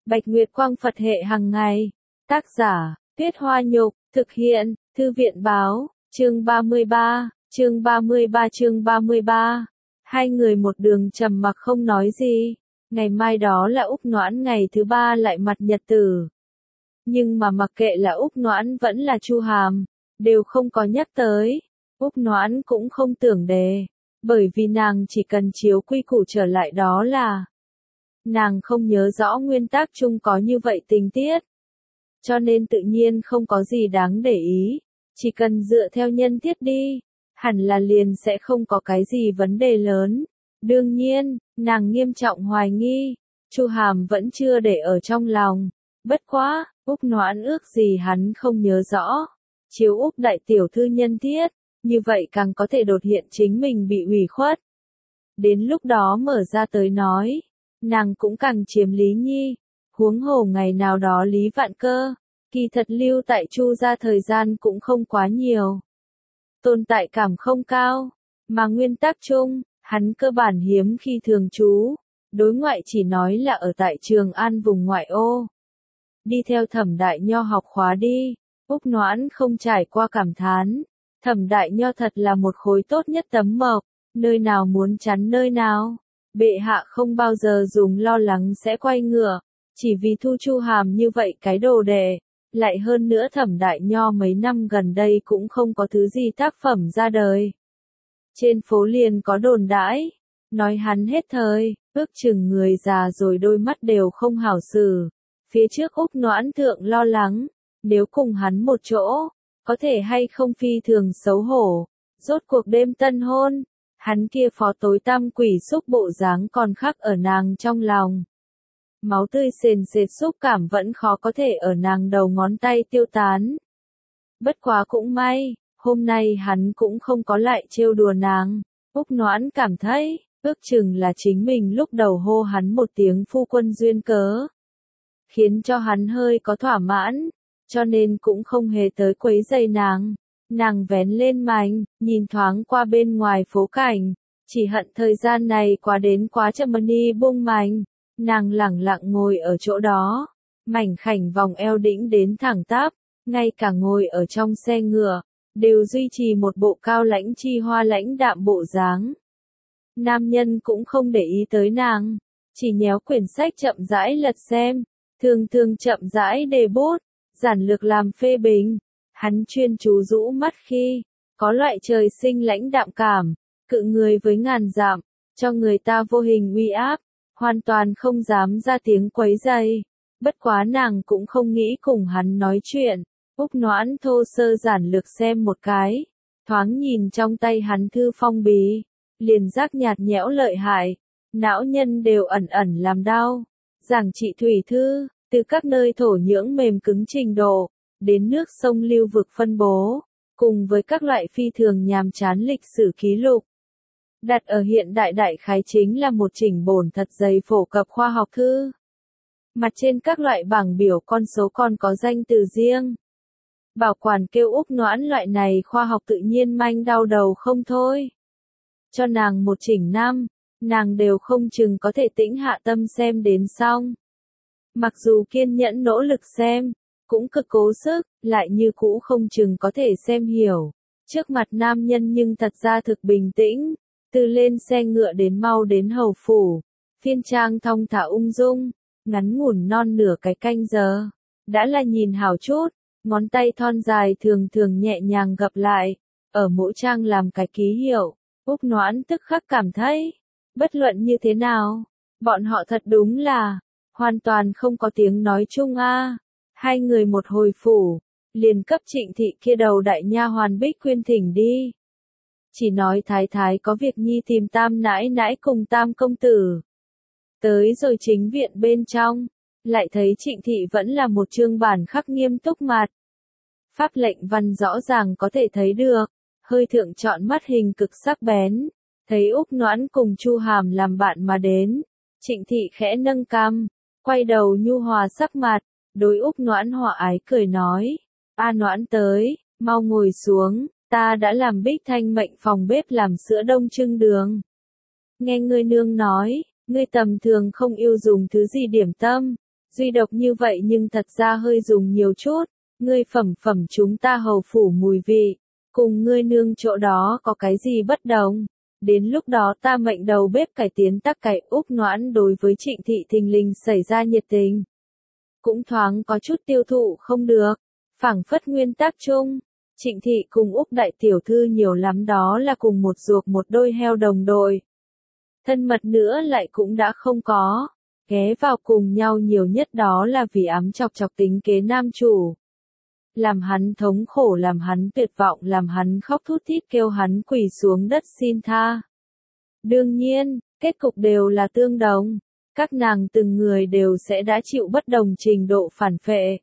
Bạch Nguyệt Quang Phật hệ hàng ngày. Tác giả, Tuyết Hoa Nhục, thực hiện, Thư viện báo, chương 33, chương 33. Hai người một đường trầm mặc không nói gì. Ngày mai đó là Úc Noãn ngày thứ ba lại mặt nhật tử. Nhưng mà mặc kệ là Úc Noãn vẫn là Chu Hàm, đều không có nhắc tới. Úc Noãn cũng không tưởng đề, bởi vì nàng chỉ cần chiếu quy củ trở lại đó là. Nàng không nhớ rõ nguyên tắc chung có như vậy tình tiết. Cho nên tự nhiên không có gì đáng để ý, chỉ cần dựa theo nhân tiết đi, hẳn là liền sẽ không có cái gì vấn đề lớn. Đương nhiên, nàng nghiêm trọng hoài nghi, Chu Hàm vẫn chưa để ở trong lòng. Bất quá, Úc Noãn ước gì hắn không nhớ rõ. Chiếu Úc đại tiểu thư nhân tiết, như vậy càng có thể đột hiện chính mình bị ủy khuất. Đến lúc đó mở ra tới nói, nàng cũng càng chiếm Lý Nhi, huống hồ ngày nào đó Lý Vạn Cơ, kỳ thật lưu tại Chu gia thời gian cũng không quá nhiều. Tồn tại cảm không cao, mà nguyên tắc chung, hắn cơ bản hiếm khi thường trú, đối ngoại chỉ nói là ở tại Trường An vùng ngoại ô. Đi theo Thẩm Đại Nho học khóa đi, Úc Noãn không trải qua cảm thán, Thẩm Đại Nho thật là một khối tốt nhất tấm mộc, nơi nào muốn chắn nơi nào. Bệ hạ không bao giờ dùng lo lắng sẽ quay ngựa, chỉ vì thu Chu Hàm như vậy cái đồ đệ. Lại hơn nữa Thẩm Đại Nho mấy năm gần đây cũng không có thứ gì tác phẩm ra đời. Trên phố liền có đồn đãi, nói hắn hết thời, ước chừng người già rồi đôi mắt đều không hảo xử. Phía trước Úc Noãn thượng lo lắng, nếu cùng hắn một chỗ, có thể hay không phi thường xấu hổ. Rốt cuộc đêm tân hôn, hắn kia phó tối tăm quỷ xúc bộ dáng còn khắc ở nàng trong lòng. Máu tươi sền sệt xúc cảm vẫn khó có thể ở nàng đầu ngón tay tiêu tán. Bất quá cũng may, hôm nay hắn cũng không có lại trêu đùa nàng. Úc Noãn cảm thấy, ước chừng là chính mình lúc đầu hô hắn một tiếng phu quân duyên cớ, khiến cho hắn hơi có thỏa mãn, cho nên cũng không hề tới quấy rầy nàng. Nàng vén lên mành, nhìn thoáng qua bên ngoài phố cảnh, chỉ hận thời gian này quá đến quá chậm đi buông mành. Nàng lẳng lặng ngồi ở chỗ đó, mảnh khảnh vòng eo đĩnh đến thẳng tắp, ngay cả ngồi ở trong xe ngựa, đều duy trì một bộ cao lãnh chi hoa lãnh đạm bộ dáng. Nam nhân cũng không để ý tới nàng, chỉ nhéo quyển sách chậm rãi lật xem, thường thường chậm rãi đề bút, giản lược làm phê bình. Hắn chuyên chú rũ mắt khi, có loại trời sinh lãnh đạm cảm, cự người với ngàn dặm, cho người ta vô hình uy áp. Hoàn toàn không dám ra tiếng quấy rầy. Bất quá nàng cũng không nghĩ cùng hắn nói chuyện. Úc Noãn thô sơ giản lược xem một cái, thoáng nhìn trong tay hắn thư phong bì, liền giác nhạt nhẽo lợi hại, não nhân đều ẩn ẩn làm đau. Giảng trị thủy thư, từ các nơi thổ nhưỡng mềm cứng trình độ, đến nước sông lưu vực phân bố, cùng với các loại phi thường nhàm chán lịch sử ký lục. Đặt ở hiện đại đại khái chính là một chỉnh bổn thật dày phổ cập khoa học thư. Mặt trên các loại bảng biểu con số còn có danh từ riêng. Bảo quản kêu Úc Noãn loại này khoa học tự nhiên manh đau đầu không thôi. Cho nàng một chỉnh năm, nàng đều không chừng có thể tĩnh hạ tâm xem đến xong. Mặc dù kiên nhẫn nỗ lực xem, cũng cực cố sức, lại như cũ không chừng có thể xem hiểu. Trước mặt nam nhân nhưng thật ra thực bình tĩnh. Từ lên xe ngựa đến mau đến hầu phủ, phiên trang thong thả ung dung, ngắn ngủn non nửa cái canh giờ, đã là nhìn hảo chút, ngón tay thon dài thường thường nhẹ nhàng gập lại, ở mỗi trang làm cái ký hiệu. Úc Noãn tức khắc cảm thấy, bất luận như thế nào, bọn họ thật đúng là, hoàn toàn không có tiếng nói chung a. Hai người một hồi phủ, liền cấp Trịnh thị kia đầu đại nha hoàn Bích Quyên thỉnh đi. Chỉ nói thái thái có việc nhi tìm Tam nãi nãi cùng Tam công tử. Tới rồi chính viện bên trong, lại thấy Trịnh thị vẫn là một chương bản khắc nghiêm túc mặt. Pháp lệnh văn rõ ràng có thể thấy được, hơi thượng chọn mắt hình cực sắc bén, thấy Úc Noãn cùng Chu Hàm làm bạn mà đến. Trịnh thị khẽ nâng cằm, quay đầu nhu hòa sắc mặt, đối Úc Noãn hòa ái cười nói, A Noãn tới, mau ngồi xuống. Ta đã làm Bích Thanh mệnh phòng bếp làm sữa đông trưng đường. Nghe ngươi nương nói, ngươi tầm thường không yêu dùng thứ gì điểm tâm, Duy độc như vậy nhưng thật ra hơi dùng nhiều chút, ngươi phẩm phẩm chúng ta hầu phủ mùi vị, cùng ngươi nương chỗ đó có cái gì bất đồng. Đến lúc đó ta mệnh đầu bếp cải tiến tắc cải. Úc Noãn đối với Trịnh Thị thình lình xảy ra nhiệt tình. Cũng thoáng có chút tiêu thụ không được, phảng phất nguyên tắc chung. Trịnh Thị cùng Úc đại tiểu thư nhiều lắm đó là cùng một ruột một đôi heo đồng đội. Thân mật nữa lại cũng đã không có, ghé vào cùng nhau nhiều nhất đó là vì ám chọc chọc tính kế nam chủ. Làm hắn thống khổ, làm hắn tuyệt vọng, làm hắn khóc thút thít kêu hắn quỳ xuống đất xin tha. Đương nhiên, kết cục đều là tương đồng, các nàng từng người đều sẽ đã chịu bất đồng trình độ phản phệ.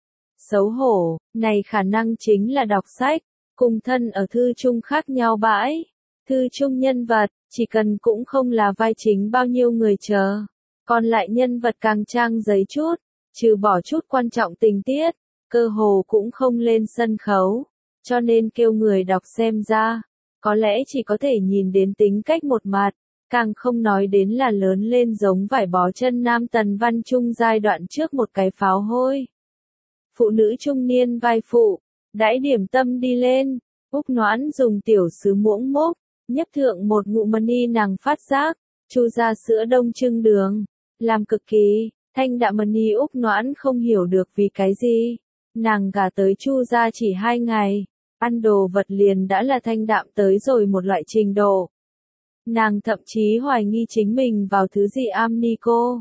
Xấu hổ, này khả năng chính là đọc sách, cùng thân ở thư chung khác nhau bãi. Thư chung nhân vật, chỉ cần cũng không là vai chính bao nhiêu người chờ. Còn lại nhân vật càng trang giấy chút, trừ bỏ chút quan trọng tình tiết, cơ hồ cũng không lên sân khấu. Cho nên kêu người đọc xem ra, có lẽ chỉ có thể nhìn đến tính cách một mặt, càng không nói đến là lớn lên giống vải bó chân nam Tần Văn Trung giai đoạn trước một cái pháo hôi. Phụ nữ trung niên vai phụ, đãi điểm tâm đi lên, Úc Noãn dùng tiểu sứ muỗng múc, nhấp thượng một ngụm mani nàng phát giác, chu ra sữa đông trưng đường, làm cực kỳ, thanh đạm mani. Úc Noãn không hiểu được vì cái gì, nàng gả tới chu ra chỉ 2 ngày, ăn đồ vật liền đã là thanh đạm tới rồi một loại trình độ. Nàng thậm chí hoài nghi chính mình vào thứ gì am ni cô.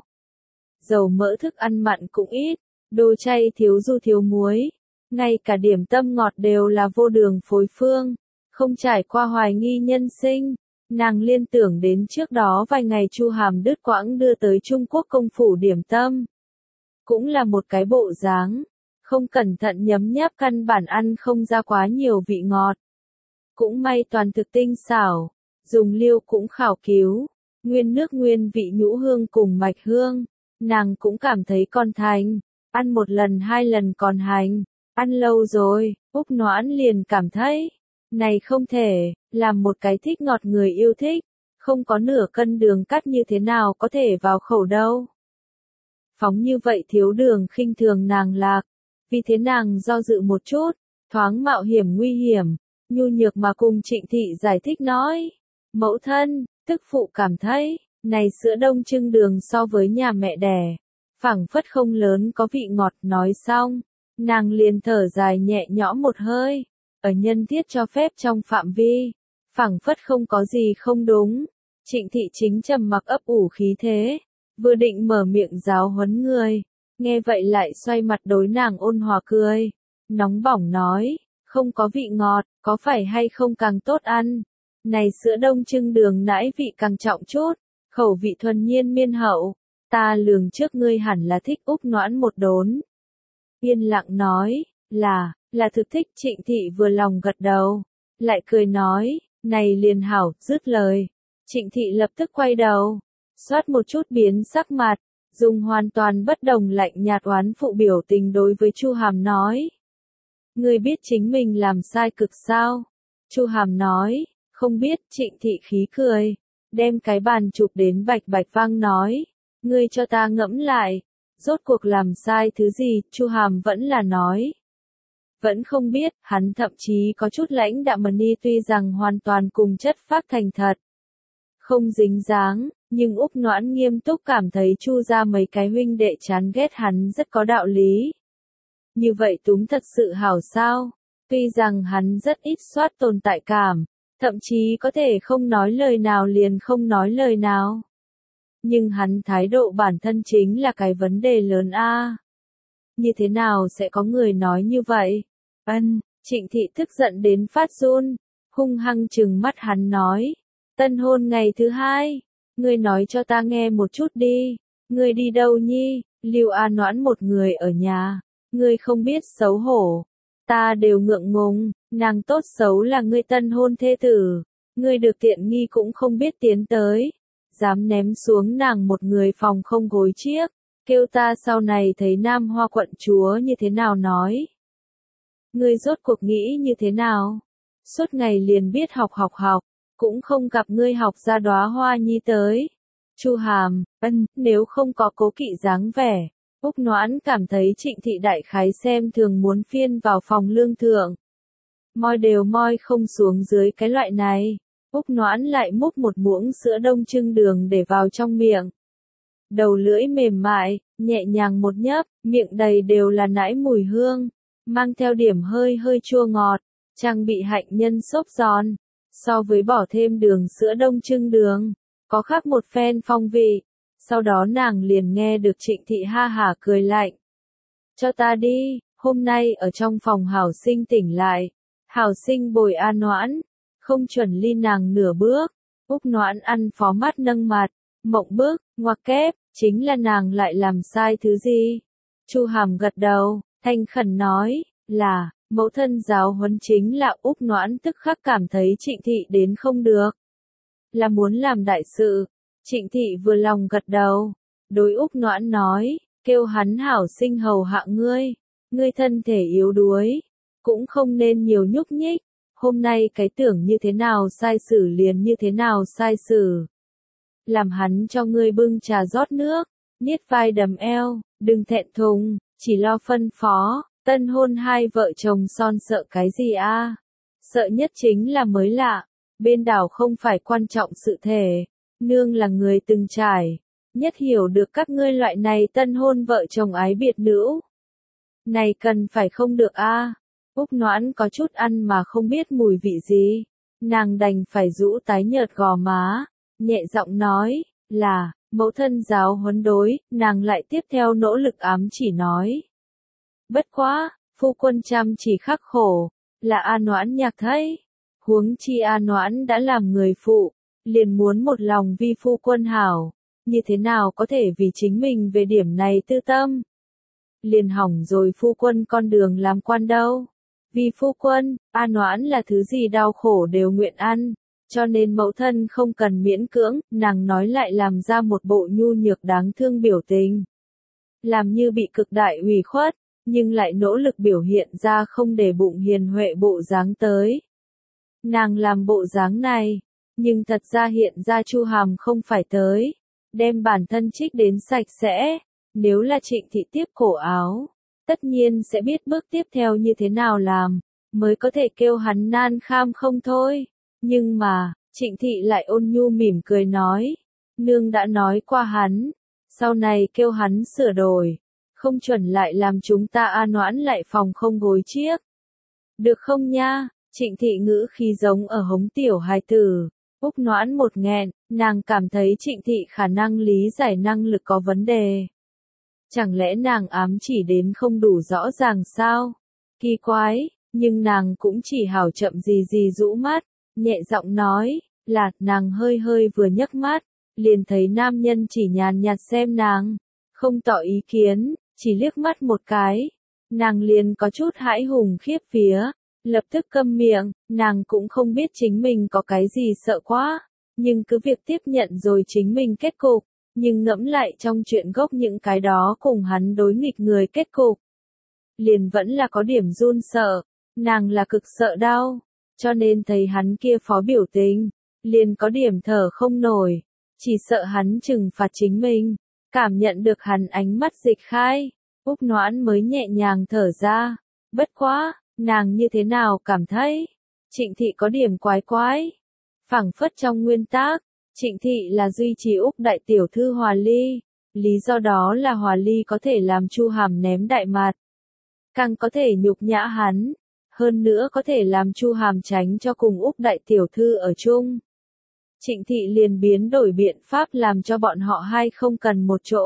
Dầu mỡ thức ăn mặn cũng ít, đồ chay thiếu du thiếu muối, ngay cả điểm tâm ngọt đều là vô đường phối phương. Không trải qua hoài nghi nhân sinh, nàng liên tưởng đến trước đó vài ngày Chu Hàm đứt quãng đưa tới Trung Quốc công phủ điểm tâm. Cũng là một cái bộ dáng, không cẩn thận nhấm nháp căn bản ăn không ra quá nhiều vị ngọt. Cũng may toàn thực tinh xảo, dùng liêu cũng khảo cứu, nguyên nước nguyên vị nhũ hương cùng mạch hương, nàng cũng cảm thấy còn thành, ăn một lần 2 lần còn hành, ăn lâu rồi, Úc Noãn liền cảm thấy. Này không thể, làm một cái thích ngọt người yêu thích, không có nửa cân đường cắt như thế nào có thể vào khẩu đâu. Phóng như vậy thiếu đường khinh thường nàng lạc, vì thế nàng do dự một chút, thoáng mạo hiểm nguy hiểm, nhu nhược mà cùng Trịnh Thị giải thích nói. Mẫu thân, tức phụ cảm thấy, này sữa đông trưng đường so với nhà mẹ đẻ, phảng phất không lớn có vị ngọt. Nói xong, nàng liền thở dài nhẹ nhõm một hơi. Ở nhân thiết cho phép trong phạm vi, phảng phất không có gì không đúng. Trịnh Thị chính trầm mặc ấp ủ khí thế, vừa định mở miệng giáo huấn người, nghe vậy lại xoay mặt đối nàng ôn hòa cười, nóng bỏng nói, không có vị ngọt, có phải hay không càng tốt ăn. Này sữa đông trưng đường nãi vị càng trọng chút, khẩu vị thuần nhiên miên hậu, ta lường trước ngươi hẳn là thích. Úc Noãn một đốn, yên lặng nói, là thực thích. Trịnh Thị vừa lòng gật đầu, lại cười nói, này liền hảo. Dứt lời, Trịnh Thị lập tức quay đầu, xoát một chút biến sắc mặt, dùng hoàn toàn bất đồng lạnh nhạt oán phụ biểu tình đối với Chu Hàm nói. Ngươi biết chính mình làm sai cực sao? Chu Hàm nói, không biết. Trịnh Thị khí cười, đem cái bàn chụp đến bạch bạch vang nói, ngươi cho ta ngẫm lại, rốt cuộc làm sai thứ gì? Chu Hàm vẫn là nói. Vẫn không biết, hắn thậm chí có chút lãnh đạm mani, tuy rằng hoàn toàn cùng chất phác thành thật. Không dính dáng, nhưng Úc Noãn nghiêm túc cảm thấy Chu ra mấy cái huynh đệ chán ghét hắn rất có đạo lý. Như vậy túm thật sự hảo sao? Tuy rằng hắn rất ít soát tồn tại cảm, thậm chí có thể không nói lời nào liền không nói lời nào. Nhưng hắn thái độ bản thân chính là cái vấn đề lớn a. Như thế nào sẽ có người nói như vậy? Trịnh Thị tức giận đến phát run, hung hăng trừng mắt hắn nói. Tân hôn ngày thứ 2, ngươi nói cho ta nghe một chút đi, ngươi đi đâu nhi? Lưu A Noãn một người ở nhà, ngươi không biết xấu hổ. Ta đều ngượng ngùng, nàng tốt xấu là ngươi tân hôn thê tử, ngươi được tiện nghi cũng không biết tiến tới, dám ném xuống nàng một người phòng không gối chiếc, kêu ta sau này thấy Nam Hoa quận chúa như thế nào nói. Ngươi rốt cuộc nghĩ như thế nào? Suốt ngày liền biết học, cũng không gặp ngươi học ra đóa hoa nhi tới. Chu Hàm, nếu không có cố kỵ dáng vẻ, Úc Noãn cảm thấy Trịnh Thị đại khái xem thường muốn phiên vào phòng lương thượng. Moi đều moi không xuống dưới cái loại này. Úc Noãn lại múc một muỗng sữa đông trưng đường để vào trong miệng. Đầu lưỡi mềm mại, nhẹ nhàng một nhấp, miệng đầy đều là nãi mùi hương, mang theo điểm hơi hơi chua ngọt, trang bị hạnh nhân xốp giòn. So với bỏ thêm đường sữa đông trưng đường, có khác một phen phong vị. Sau đó nàng liền nghe được Trịnh Thị ha hả cười lạnh. Cho ta đi, hôm nay ở trong phòng Hảo Sinh tỉnh lại. Hảo Sinh bồi A Noãn, không chuẩn ly nàng nửa bước. Úc Noãn ăn phó mắt nâng mặt, mộng bức, ngoặc kép, chính là nàng lại làm sai thứ gì? Chu Hàm gật đầu, thanh khẩn nói, là, mẫu thân giáo huấn chính là. Úc Noãn tức khắc cảm thấy Trịnh Thị đến không được. Là muốn làm đại sự. Trịnh Thị vừa lòng gật đầu, đối Úc Noãn nói, kêu hắn Hảo Sinh hầu hạ ngươi, ngươi thân thể yếu đuối, cũng không nên nhiều nhúc nhích, hôm nay cái tưởng như thế nào sai xử liền như thế nào sai xử. Làm hắn cho ngươi bưng trà rót nước, niết vai đầm eo, đừng thẹn thùng, chỉ lo phân phó, tân hôn hai vợ chồng son sợ cái gì a? Sợ nhất chính là mới lạ, bên đảo không phải quan trọng sự thể. Nương là người từng trải, nhất hiểu được các ngươi loại này tân hôn vợ chồng ái biệt nữ. Này cần phải không được a. Úc Noãn có chút ăn mà không biết mùi vị gì, nàng đành phải rũ tái nhợt gò má, nhẹ giọng nói, là, mẫu thân giáo huấn đối, nàng lại tiếp theo nỗ lực ám chỉ nói. Bất quá, phu quân chăm chỉ khắc khổ, là A Noãn nhạc thấy, huống chi A Noãn đã làm người phụ. Liền muốn một lòng vi phu quân hảo, như thế nào có thể vì chính mình về điểm này tư tâm. Liền hỏng rồi phu quân con đường làm quan đâu. Vì phu quân, A Noãn là thứ gì đau khổ đều nguyện ăn, cho nên mẫu thân không cần miễn cưỡng, nàng nói lại làm ra một bộ nhu nhược đáng thương biểu tình. Làm như bị cực đại ủy khuất, nhưng lại nỗ lực biểu hiện ra không để bụng hiền huệ bộ dáng tới. Nàng làm bộ dáng này. Nhưng thật ra hiện ra Chu Hàm không phải tới, đem bản thân trích đến sạch sẽ, nếu là Trịnh Thị tiếp cổ áo, tất nhiên sẽ biết bước tiếp theo như thế nào làm, mới có thể kêu hắn nan kham không thôi. Nhưng mà, Trịnh Thị lại ôn nhu mỉm cười nói, nương đã nói qua hắn, sau này kêu hắn sửa đổi, không chuẩn lại làm chúng ta A Noãn lại phòng không gối chiếc. Được không nha? Trịnh Thị ngữ khí giống ở hống tiểu hài tử. Úc Noãn một nghẹn, nàng cảm thấy Trịnh Thị khả năng lý giải năng lực có vấn đề. Chẳng lẽ nàng ám chỉ đến không đủ rõ ràng sao? Kỳ quái, nhưng nàng cũng chỉ hảo chậm gì rũ mắt, nhẹ giọng nói, là, nàng hơi hơi vừa nhấc mắt, liền thấy nam nhân chỉ nhàn nhạt xem nàng, không tỏ ý kiến, chỉ liếc mắt một cái. Nàng liền có chút hãi hùng khiếp vía. Lập tức câm miệng, nàng cũng không biết chính mình có cái gì sợ quá, nhưng cứ việc tiếp nhận rồi chính mình kết cục, nhưng ngẫm lại trong chuyện gốc những cái đó cùng hắn đối nghịch người kết cục. Liền vẫn là có điểm run sợ, nàng là cực sợ đau, cho nên thấy hắn kia phó biểu tình, liền có điểm thở không nổi, chỉ sợ hắn trừng phạt chính mình, cảm nhận được hắn ánh mắt dịch khai, Úc Noãn mới nhẹ nhàng thở ra, bất quá. Nàng như thế nào cảm thấy? Trịnh Thị có điểm quái quái. Phảng phất trong nguyên tắc, Trịnh Thị là duy trì Úc đại tiểu thư hòa ly. Lý do đó là hòa ly có thể làm Chu Hàm ném đại mặt. Càng có thể nhục nhã hắn. Hơn nữa có thể làm Chu Hàm tránh cho cùng Úc đại tiểu thư ở chung. Trịnh Thị liền biến đổi biện pháp làm cho bọn họ hai không cần một chỗ.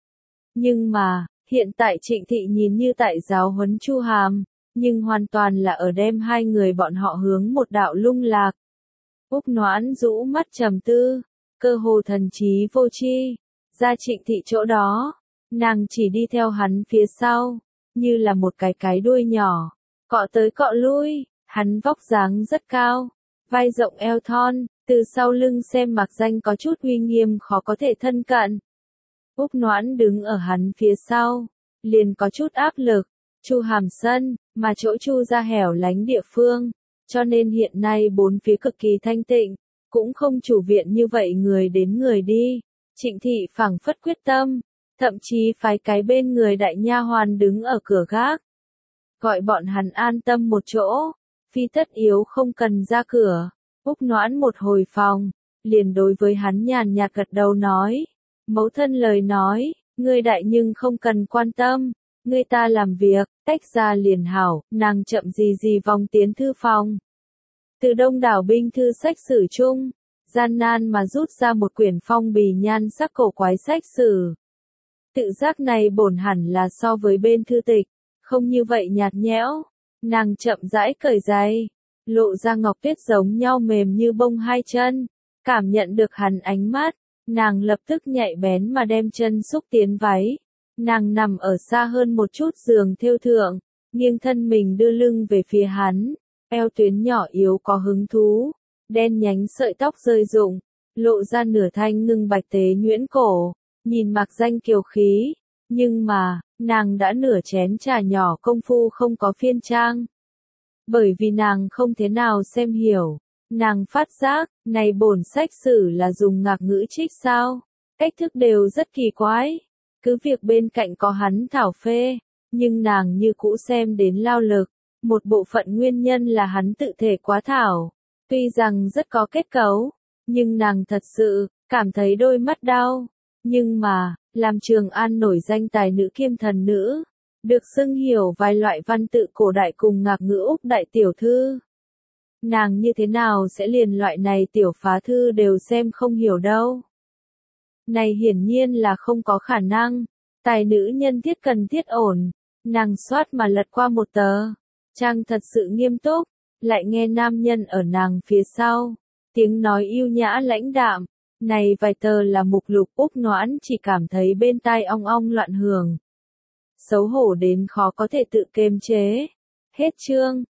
Nhưng mà, hiện tại Trịnh Thị nhìn như tại giáo huấn Chu Hàm. Nhưng hoàn toàn là ở đem hai người bọn họ hướng một đạo lung lạc. Úc Noãn rũ mắt trầm tư, cơ hồ thần trí vô tri, ra Trịnh Thị chỗ đó, nàng chỉ đi theo hắn phía sau, như là một cái đuôi nhỏ, cọ tới cọ lui, hắn vóc dáng rất cao, vai rộng eo thon, từ sau lưng xem mặc danh có chút uy nghiêm khó có thể thân cận. Úc Noãn đứng ở hắn phía sau, liền có chút áp lực. Chu Hàm sân, mà chỗ Chu ra hẻo lánh địa phương, cho nên hiện nay bốn phía cực kỳ thanh tịnh, cũng không chủ viện như vậy người đến người đi. Trịnh Thị phảng phất quyết tâm, thậm chí phái cái bên người đại nha hoàn đứng ở cửa gác. Gọi bọn hắn an tâm một chỗ, phi tất yếu không cần ra cửa. Úc Noãn một hồi phòng, liền đối với hắn nhàn nhạt gật đầu nói. Mẫu thân lời nói, ngươi đại nhưng không cần quan tâm, ngươi ta làm việc, tách ra liền hảo, nàng chậm gì vòng tiến thư phòng. Từ đông đảo binh thư sách sử chung, gian nan mà rút ra một quyển phong bì nhan sắc cổ quái sách sử. Tự giác này bổn hẳn là so với bên thư tịch, không như vậy nhạt nhẽo. Nàng chậm rãi cởi giày, lộ ra ngọc tuyết giống nhau mềm như bông hai chân, cảm nhận được hắn ánh mắt, nàng lập tức nhạy bén mà đem chân xúc tiến váy. Nàng nằm ở xa hơn một chút giường thêu thượng, nghiêng thân mình đưa lưng về phía hắn, eo tuyến nhỏ yếu có hứng thú, đen nhánh sợi tóc rơi rụng, lộ ra nửa thanh ngưng bạch tế nhuyễn cổ, nhìn mặc danh kiều khí, nhưng mà, nàng đã nửa chén trà nhỏ công phu không có phiên trang. Bởi vì nàng không thế nào xem hiểu, nàng phát giác, này bổn sách sử là dùng ngạc ngữ trích sao, cách thức đều rất kỳ quái, cứ việc bên cạnh có hắn thảo phê, nhưng nàng như cũ xem đến lao lực, một bộ phận nguyên nhân là hắn tự thể quá thảo, tuy rằng rất có kết cấu, nhưng nàng thật sự, cảm thấy đôi mắt đau, nhưng mà, làm Trường An nổi danh tài nữ kiêm thần nữ, được xưng hiểu vài loại văn tự cổ đại cùng ngạc ngữ Úc đại tiểu thư. Nàng như thế nào sẽ liền loại này tiểu phá thư đều xem không hiểu đâu. Này hiển nhiên là không có khả năng, tài nữ nhân thiết cần thiết ổn, nàng xoát mà lật qua một tờ, trang thật sự nghiêm túc, lại nghe nam nhân ở nàng phía sau, tiếng nói yêu nhã lãnh đạm, này vài tờ là mục lục. Úc Noãn chỉ cảm thấy bên tai ong ong loạn hưởng. Xấu hổ đến khó có thể tự kiềm chế. Hết chương.